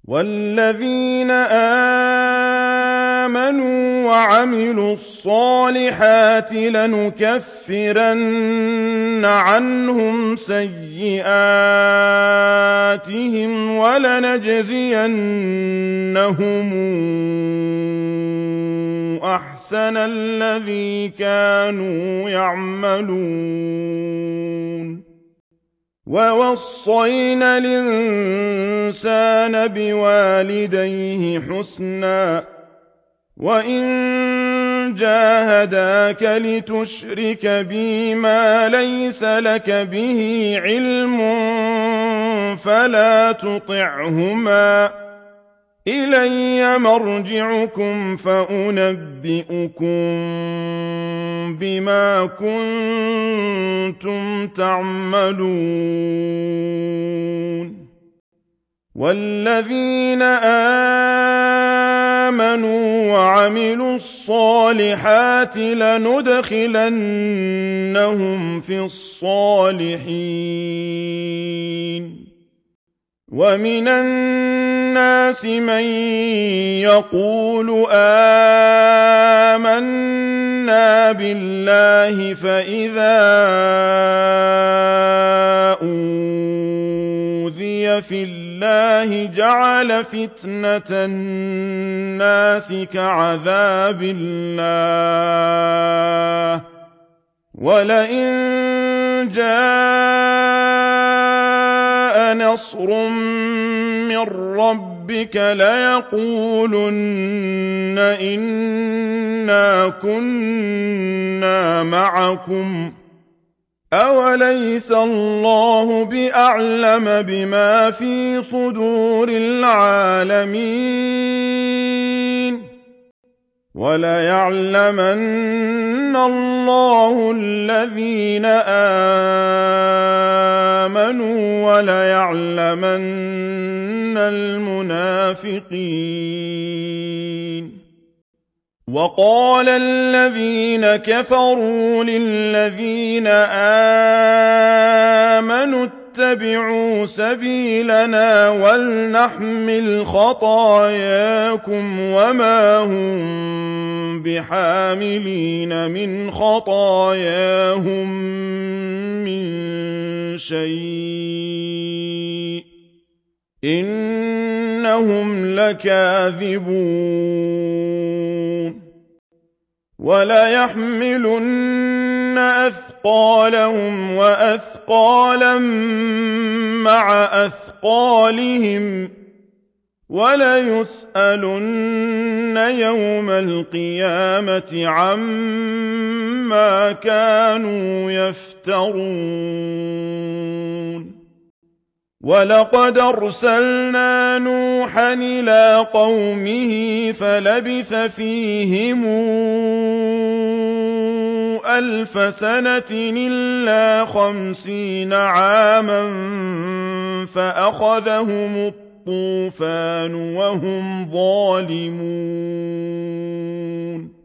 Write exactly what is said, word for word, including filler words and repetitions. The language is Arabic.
وَالَّذِينَ آمَنُوا وَعَمِلُوا الصَّالِحَاتِ لَنُكَفِّرَنَّ عَنْهُمْ سَيِّئَاتِهِمْ وَلَنَجْزِيَنَّهُمْ أَحْسَنَ الَّذِي كَانُوا يَعْمَلُونَ وَوَصَّيْنَا الْإِنسَانَ بِوَالِدَيْهِ حُسْنًا ۖ وَإِن جَاهَدَاكَ لِتُشْرِكَ بِي مَا لَيْسَ لَكَ بِهِ عِلْمٌ فَلَا تُطِعْهُمَا ۚ إِلَيَّ مَرْجِعُكُمْ فَأُنَبِّئُكُم بِمَا كُنتُمْ تَعْمَلُونَ وَالَّذِينَ آمَنُوا وَعَمِلُوا الصَّالِحَاتِ لَنُدْخِلَنَّهُمْ فِي الصَّالِحِينَ وَمِنَ النَّاسِ مَن يَقُولُ آمَنَّا بِاللَّهِ فَإِذَا أُوذِيَ فِي اللَّهِ جَعَلَ فِتْنَةَ النَّاسِ كَعَذَابِ اللَّهِ ۚ وَلَئِن جَاءَ نَصْرٌ مِّن رَّبِّكَ لَيَقُولُنَّ إِنَّا كُنَّا مَعَكُمْ ۚ أَوَلَيْسَ اللَّهُ بِأَعْلَمَ بِمَا فِي صُدُورِ الْعَالَمِينَ وَلَيَعْلَمَنَّ اللَّهُ الَّذِينَ آمَنُوا وَلَيَعْلَمَنَّ الْمُنَافِقِينَ وَقَالَ الَّذِينَ كَفَرُوا لِلَّذِينَ آمَنُوا اتَّبِعُوا سَبِيلَنَا وَلْنَحْمِلْ خَطَايَاكُمْ وَمَا هُم بِحَامِلِينَ مِنْ خَطَايَاهُم مِّن شَيْءٍ ۖ إِنَّهُمْ لَكَاذِبُونَ وَلَيَحْمِلُنَّ أَثْقَالَهُمْ وَأَثْقَالًا مَّعَ أَثْقَالِهِمْ وَلَيُسْأَلُنَّ يَوْمَ الْقِيَامَةِ عَمَّا كَانُوا يَفْتَرُونَ وَلَقَدْ أَرْسَلْنَا نُوحًا إِلَىٰ قَوْمِهِ فَلَبِثَ فِيهِمْ أَلْفَ سَنَةٍ إِلَّا خَمْسِينَ عَامًا فَأَخَذَهُمُ الطُّوفَانُ وَهُمْ ظَالِمُونَ